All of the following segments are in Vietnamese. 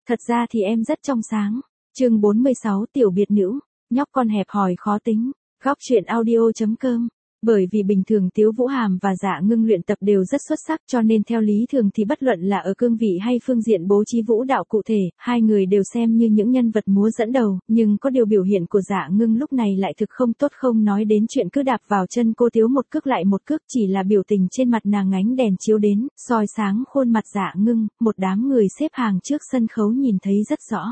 Thật ra thì em rất trong sáng. Chương 46 tiểu biệt nữ, nhóc con hẹp hòi khó tính. Góc truyện audio.com. Bởi vì bình thường Tiếu Vũ Hàm và Dạ Ngưng luyện tập đều rất xuất sắc, cho nên theo lý thường thì bất luận là ở cương vị hay phương diện bố trí vũ đạo cụ thể, hai người đều xem như những nhân vật múa dẫn đầu, nhưng có điều biểu hiện của Dạ Ngưng lúc này lại thực không tốt, không nói đến chuyện cứ đạp vào chân cô Tiếu một cước lại một cước, chỉ là biểu tình trên mặt nàng ánh đèn chiếu đến, soi sáng khuôn mặt Dạ Ngưng, một đám người xếp hàng trước sân khấu nhìn thấy rất rõ.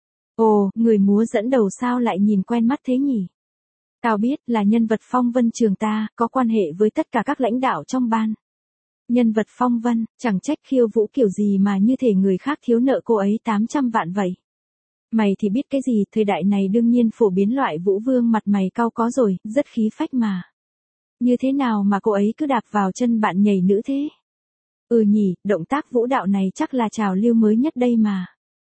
Ồ, người múa dẫn đầu sao lại nhìn quen mắt thế nhỉ? Tao biết là nhân vật Phong Vân trường ta, có quan hệ với tất cả các lãnh đạo trong ban. Nhân vật Phong Vân, chẳng trách khiêu vũ kiểu gì mà như thể người khác thiếu nợ cô ấy 800 vạn vậy. Mày thì biết cái gì, thời đại này đương nhiên phổ biến loại vũ vương mặt mày cau có rồi, rất khí phách mà. Như thế nào mà cô ấy cứ đạp vào chân bạn nhảy nữ thế? Ừ nhỉ, động tác vũ đạo này chắc là trào lưu mới nhất đây mà.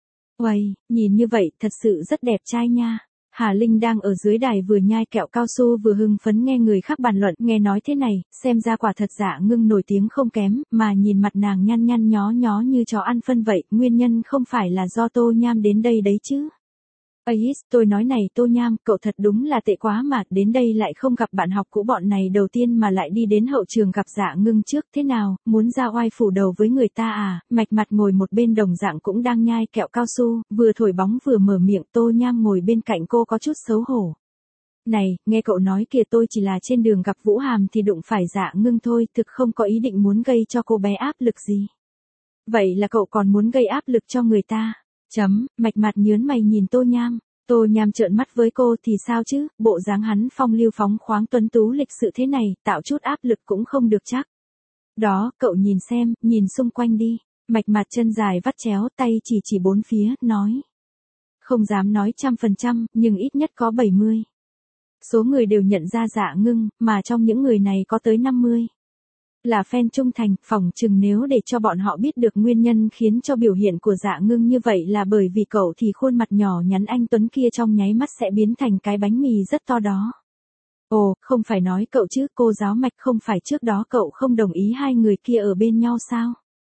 Uầy, nhìn như vậy thật sự rất đẹp trai nha. Hà Linh đang ở dưới đài vừa nhai kẹo cao su vừa hưng phấn nghe người khác bàn luận, nghe nói thế này, xem ra quả thật Dạ Ngưng nổi tiếng không kém, mà nhìn mặt nàng nhăn nhăn nhó nhó như chó ăn phân vậy, nguyên nhân không phải là do Tô Nham đến đây đấy chứ. Ây, tôi nói này Tô Nham, cậu thật đúng là tệ quá mà, đến đây lại không gặp bạn học cũ bọn này đầu tiên mà lại đi đến hậu trường gặp Dạ Ngưng trước, thế nào, muốn ra oai phủ đầu với người ta à? Mạch Mặt ngồi một bên đồng dạng cũng đang nhai kẹo cao su, vừa thổi bóng vừa mở miệng. Tô Nham ngồi bên cạnh cô có chút xấu hổ. Này, nghe cậu nói kìa, tôi chỉ là trên đường gặp Vũ Hàm thì đụng phải Dạ Ngưng thôi, thực không có ý định muốn gây cho cô bé áp lực gì. Vậy là cậu còn muốn gây áp lực cho người ta? Mạch Mặt nhớn mày nhìn Tô Nham. Tô Nham trợn mắt với cô thì sao chứ, bộ dáng hắn phong lưu phóng khoáng tuấn tú lịch sự thế này, tạo chút áp lực cũng không được chắc. Đó, cậu nhìn xem, nhìn xung quanh đi. Mạch Mặt chân dài vắt chéo, tay chỉ bốn phía, nói. Không dám nói 100%, nhưng ít nhất có 70. Số người đều nhận ra Dạ Ngưng, mà trong những người này có tới 50. Là fan trung thành, phỏng chừng nếu để cho bọn họ biết được nguyên nhân khiến cho biểu hiện của Dạ Ngưng như vậy là bởi vì cậu thì khuôn mặt nhỏ nhắn anh tuấn kia trong nháy mắt sẽ biến thành cái bánh mì rất to đó. Ồ, không phải nói cậu chứ, cô giáo Mạch, không phải trước đó cậu không đồng ý hai người kia ở bên nhau sao?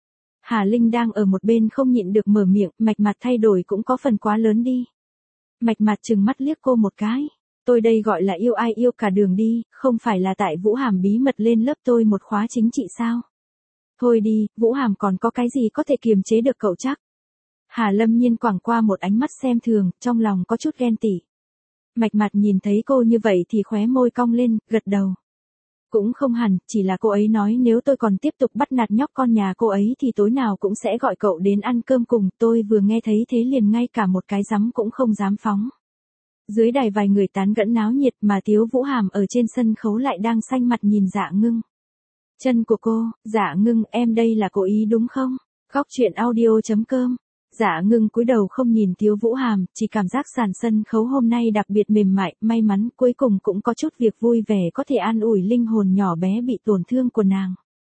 Hà Linh đang ở một bên không nhịn được mở miệng, Mạch Mặt thay đổi cũng có phần quá lớn đi. Mạch Mặt trừng mắt liếc cô một cái. Tôi đây gọi là yêu ai yêu cả đường đi, không phải là tại Vũ Hàm bí mật lên lớp tôi một khóa chính trị sao? Thôi đi, Vũ Hàm còn có cái gì có thể kiềm chế được cậu chắc? Hà Lâm Nhiên quẳng qua một ánh mắt xem thường, trong lòng có chút ghen tị. Mạch Mặt nhìn thấy cô như vậy thì khóe môi cong lên, gật đầu. Cũng không hẳn, chỉ là cô ấy nói nếu tôi còn tiếp tục bắt nạt nhóc con nhà cô ấy thì tối nào cũng sẽ gọi cậu đến ăn cơm cùng, tôi vừa nghe thấy thế liền ngay cả một cái dắm cũng không dám phóng. Dưới đài vài người tán gẫu náo nhiệt mà Tiếu Vũ Hàm ở trên sân khấu lại đang xanh mặt nhìn Dạ Ngưng. Chân của cô, Dạ Ngưng, em đây là cố ý đúng không? Góc truyện audio.com. Dạ Ngưng cúi đầu không nhìn Tiếu Vũ Hàm, chỉ cảm giác sàn sân khấu hôm nay đặc biệt mềm mại, may mắn cuối cùng cũng có chút việc vui vẻ có thể an ủi linh hồn nhỏ bé bị tổn thương của nàng.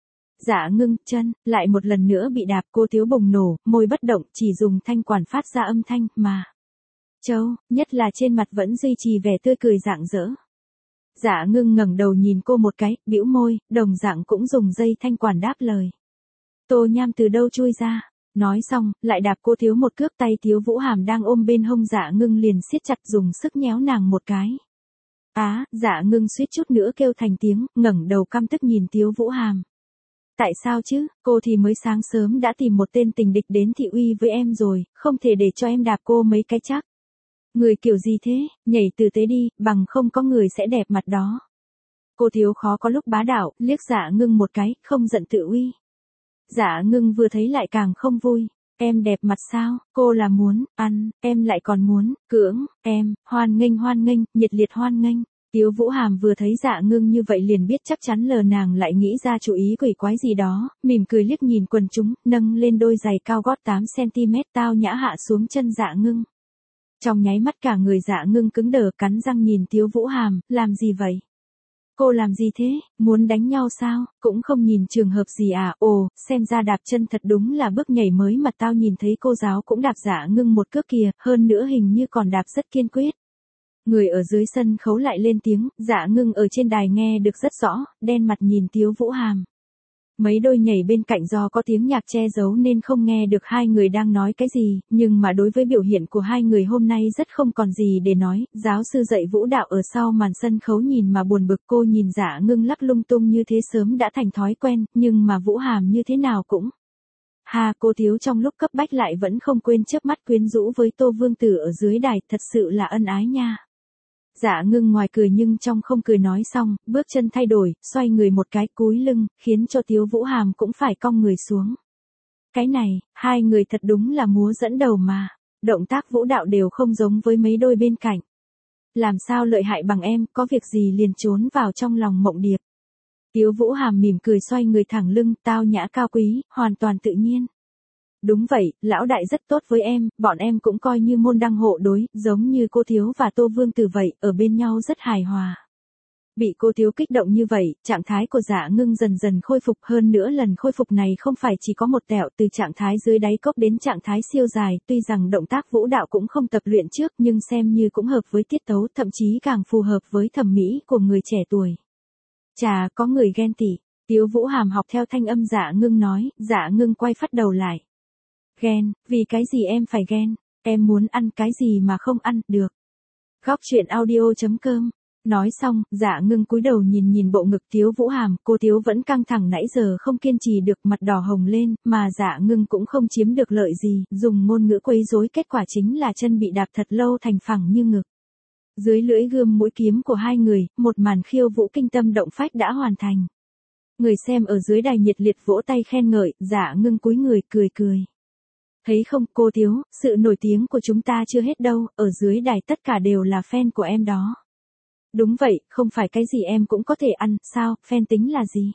Dạ Ngưng, chân, lại một lần nữa bị đạp, cô Tiếu bùng nổ, môi bất động, chỉ dùng thanh quản phát ra âm thanh, mà. Châu, nhất là trên mặt vẫn duy trì vẻ tươi cười rạng rỡ. Dạ Ngưng ngẩng đầu nhìn cô một cái, bĩu môi, đồng dạng cũng dùng dây thanh quản đáp lời. Tô Nham từ đâu chui ra? Nói xong, lại đạp cô Tiếu một cước, tay Tiếu Vũ Hàm đang ôm bên hông Dạ Ngưng liền siết chặt dùng sức nhéo nàng một cái. Dạ Ngưng suýt chút nữa kêu thành tiếng, ngẩng đầu căm tức nhìn Tiếu Vũ Hàm. Tại sao chứ, cô thì mới sáng sớm đã tìm một tên tình địch đến thị uy với em rồi, không thể để cho em đạp cô mấy cái chắc. Người kiểu gì thế, nhảy tử tế đi, bằng không có người sẽ đẹp mặt đó. Cô Tiếu khó có lúc bá đạo, liếc Dạ Ngưng một cái, không giận tự uy. Dạ Ngưng vừa thấy lại càng không vui. Em đẹp mặt sao, cô là muốn, ăn, em lại còn muốn, cưỡng, em, hoan nghênh, nhiệt liệt hoan nghênh. Tiếu Vũ Hàm vừa thấy Dạ Ngưng như vậy liền biết chắc chắn lờ nàng lại nghĩ ra chủ ý quỷ quái gì đó, mỉm cười liếc nhìn quần chúng, nâng lên đôi giày cao gót 8cm tao nhã hạ xuống chân Dạ Ngưng. Trong nháy mắt cả người Dạ Ngưng cứng đờ, cắn răng nhìn Tiếu Vũ Hàm, làm gì vậy? Cô làm gì thế, muốn đánh nhau sao, cũng không nhìn trường hợp gì à, ồ, xem ra đạp chân thật đúng là bước nhảy mới mà tao nhìn thấy cô giáo cũng đạp Dạ Ngưng một cước kìa, hơn nữa hình như còn đạp rất kiên quyết. Người ở dưới sân khấu lại lên tiếng, Dạ Ngưng ở trên đài nghe được rất rõ, đen mặt nhìn Tiếu Vũ Hàm. Mấy đôi nhảy bên cạnh do có tiếng nhạc che giấu nên không nghe được hai người đang nói cái gì, nhưng mà đối với biểu hiện của hai người hôm nay rất không còn gì để nói. Giáo sư dạy vũ đạo ở sau màn sân khấu nhìn mà buồn bực, cô nhìn Dạ Ngưng lắc lung tung như thế sớm đã thành thói quen, nhưng mà Vũ Hàm như thế nào cũng. Cô thiếu trong lúc cấp bách lại vẫn không quên chớp mắt quyến rũ với Tô Vương Tử ở dưới đài, thật sự là ân ái nha. Dạ Ngưng ngoài cười nhưng trong không cười nói xong, bước chân thay đổi, xoay người một cái cúi lưng, khiến cho Tiếu Vũ Hàm cũng phải cong người xuống. Cái này, hai người thật đúng là múa dẫn đầu mà, động tác vũ đạo đều không giống với mấy đôi bên cạnh. Làm sao lợi hại bằng em, có việc gì liền trốn vào trong lòng Mộng Điệp. Tiếu Vũ Hàm mỉm cười xoay người thẳng lưng, tao nhã cao quý, hoàn toàn tự nhiên. Đúng vậy, lão đại rất tốt với em, bọn em cũng coi như môn đăng hộ đối, giống như cô thiếu và Tô Vương Tử vậy, ở bên nhau rất hài hòa. Bị cô thiếu kích động như vậy, trạng thái của Dạ Ngưng dần dần khôi phục, hơn nữa lần khôi phục này không phải chỉ có một tẹo, từ trạng thái dưới đáy cốc đến trạng thái siêu dài, tuy rằng động tác vũ đạo cũng không tập luyện trước nhưng xem như cũng hợp với tiết tấu, thậm chí càng phù hợp với thẩm mỹ của người trẻ tuổi. Chà, có người ghen tị. Tiếu Vũ Hàm học theo thanh âm Dạ Ngưng nói. Dạ Ngưng quay phát đầu lại. Ghen, vì cái gì em phải ghen, em muốn ăn cái gì mà không ăn, được. Góc truyện audio.com. Nói xong, Dạ Ngưng cúi đầu nhìn bộ ngực Tiếu Vũ Hàm, cô Tiếu vẫn căng thẳng nãy giờ không kiên trì được, mặt đỏ hồng lên, mà Dạ Ngưng cũng không chiếm được lợi gì, dùng ngôn ngữ quấy rối, kết quả chính là chân bị đạp thật lâu thành phẳng như ngực. Dưới lưỡi gươm mũi kiếm của hai người, một màn khiêu vũ kinh tâm động phách đã hoàn thành. Người xem ở dưới đài nhiệt liệt vỗ tay khen ngợi, Dạ Ngưng cúi người cười. Thấy không, cô Tiếu, sự nổi tiếng của chúng ta chưa hết đâu, ở dưới đài tất cả đều là fan của em đó. Đúng vậy, không phải cái gì em cũng có thể ăn, sao, fan tính là gì?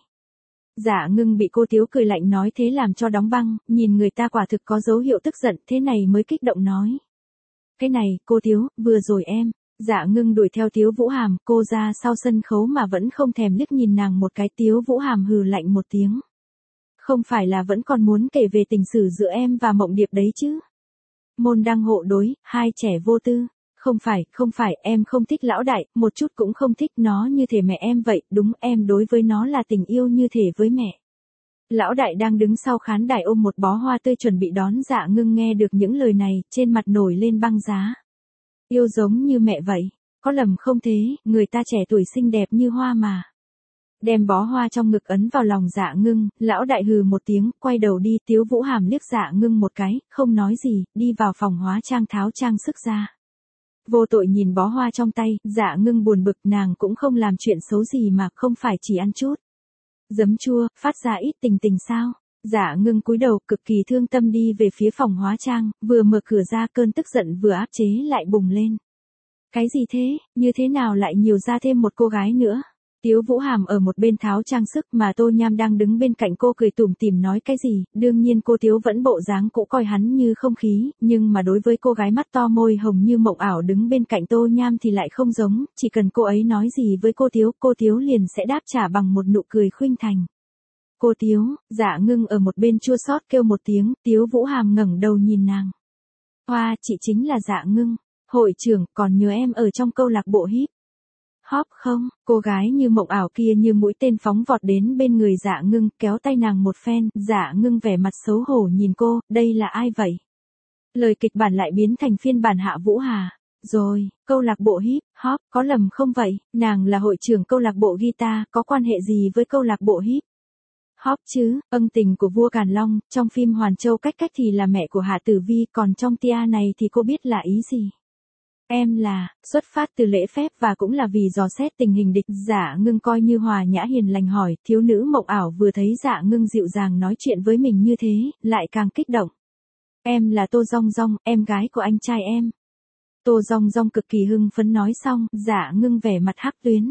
Dạ Ngưng bị cô Tiếu cười lạnh nói thế làm cho đóng băng, nhìn người ta quả thực có dấu hiệu tức giận, thế này mới kích động nói. Cái này, cô Tiếu, vừa rồi em. Dạ Ngưng đuổi theo Tiếu Vũ Hàm, cô ra sau sân khấu mà vẫn không thèm liếc nhìn nàng một cái. Tiếu Vũ Hàm hừ lạnh một tiếng. Không phải là vẫn còn muốn kể về tình sử giữa em và Mộng Điệp đấy chứ? Môn đăng hộ đối, hai trẻ vô tư. Không phải, em không thích lão đại, một chút cũng không thích, nó như thể mẹ em vậy, đúng, em đối với nó là tình yêu như thể với mẹ. Lão đại đang đứng sau khán đài ôm một bó hoa tươi chuẩn bị đón Dạ Ngưng, nghe được những lời này, trên mặt nổi lên băng giá. Yêu giống như mẹ vậy, có lầm không thế, người ta trẻ tuổi xinh đẹp như hoa mà. Đem bó hoa trong ngực ấn vào lòng Dạ Ngưng, lão đại hừ một tiếng, quay đầu đi. Tiếu Vũ Hàm liếc Dạ Ngưng một cái, không nói gì, đi vào phòng hóa trang tháo trang sức ra. Vô tội nhìn bó hoa trong tay, Dạ Ngưng buồn bực, nàng cũng không làm chuyện xấu gì mà, không phải chỉ ăn chút giấm chua, phát ra ít tình sao? Dạ Ngưng cúi đầu, cực kỳ thương tâm đi về phía phòng hóa trang, vừa mở cửa ra cơn tức giận vừa áp chế lại bùng lên. Cái gì thế, như thế nào lại nhiều ra thêm một cô gái nữa? Tiếu Vũ Hàm ở một bên tháo trang sức mà Tô Nham đang đứng bên cạnh cô cười tủm tỉm nói cái gì, đương nhiên cô Tiếu vẫn bộ dáng cũ coi hắn như không khí, nhưng mà đối với cô gái mắt to môi hồng như mộng ảo đứng bên cạnh Tô Nham thì lại không giống, chỉ cần cô ấy nói gì với cô Tiếu liền sẽ đáp trả bằng một nụ cười khuynh thành. Cô Tiếu, Dạ Ngưng ở một bên chua xót kêu một tiếng, Tiếu Vũ Hàm ngẩng đầu nhìn nàng. Hoa, chị chính là Dạ Ngưng, hội trưởng, còn nhớ em ở trong câu lạc bộ hip hop không? Cô gái như mộng ảo kia như mũi tên phóng vọt đến bên người Dạ Ngưng, kéo tay nàng một phen. Dạ Ngưng vẻ mặt xấu hổ nhìn cô, đây là ai vậy? Lời kịch bản lại biến thành phiên bản Hạ Vũ Hà. Rồi, câu lạc bộ hip hop, có lầm không vậy? Nàng là hội trưởng câu lạc bộ guitar, có quan hệ gì với câu lạc bộ hip hop chứ? Ân tình của vua Càn Long, trong phim Hoàn Châu Cách thì là mẹ của Hạ Tử Vi, còn trong tia này thì cô biết là ý gì? Em là, xuất phát từ lễ phép và cũng là vì dò xét tình hình địch. Dạ Ngưng coi như hòa nhã hiền lành hỏi, thiếu nữ mộng ảo vừa thấy Dạ Ngưng dịu dàng nói chuyện với mình như thế, lại càng kích động. Em là Tô Dong Dong, em gái của anh trai em. Tô Dong Dong cực kỳ hưng phấn nói xong, Dạ Ngưng vẻ mặt hắc tuyến.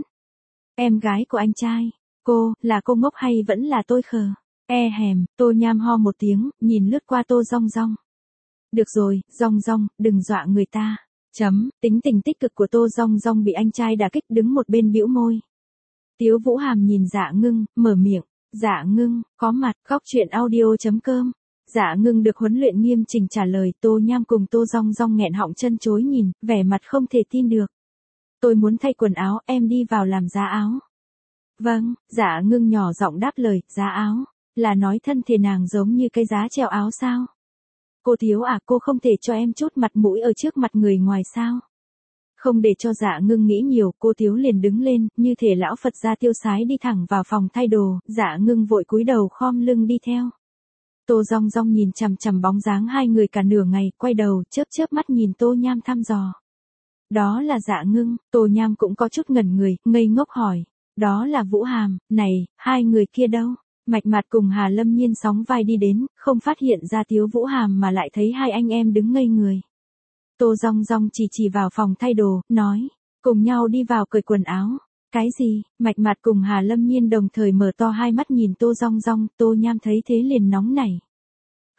Em gái của anh trai, là cô ngốc hay vẫn là tôi khờ? Hèm, Tô Nham ho một tiếng, nhìn lướt qua Tô Dong Dong. Được rồi, Dong Dong, đừng dọa người ta. Tính tình tích cực của Tô Dong Dong bị anh trai đả kích, đứng một bên bĩu môi. Tiếu Vũ Hàm nhìn Dạ Ngưng, mở miệng. Dạ Ngưng, có mặt, góc truyện audio.com. Dạ Ngưng được huấn luyện nghiêm chỉnh trả lời. Tô Nham cùng Tô Dong Dong nghẹn họng chân chối nhìn, vẻ mặt không thể tin được. Tôi muốn thay quần áo, em đi vào làm giá áo. Vâng, Dạ Ngưng nhỏ giọng đáp lời, giá áo. là nói thân thể nàng giống như cái giá treo áo sao? Cô thiếu à, cô không thể cho em chút mặt mũi ở trước mặt người ngoài sao? Không để cho Dạ Ngưng nghĩ nhiều, cô thiếu liền đứng lên, như thể lão Phật gia tiêu sái đi thẳng vào phòng thay đồ, Dạ Ngưng vội cúi đầu khom lưng đi theo. Tô Dong Dong nhìn chằm chằm bóng dáng hai người cả nửa ngày, quay đầu, chớp chớp mắt nhìn Tô Nham thăm dò. Đó là Dạ Ngưng, Tô Nham cũng có chút ngẩn người, ngây ngốc hỏi. Đó là Vũ Hàm, này, hai người kia đâu? Mạch Mạt cùng Hà Lâm Nhiên sóng vai đi đến, không phát hiện ra Tiếu Vũ Hàm mà lại thấy hai anh em đứng ngây người. Tô Dong Dong chỉ vào phòng thay đồ, nói, cùng nhau đi vào cởi quần áo. Cái gì? Mạch Mạt cùng Hà Lâm Nhiên đồng thời mở to hai mắt nhìn Tô Dong Dong, Tô Nham thấy thế liền nóng nảy.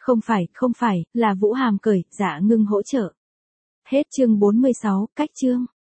Không phải, là Vũ Hàm cởi, Dạ Ngưng hỗ trợ. Hết chương 46, cách chương.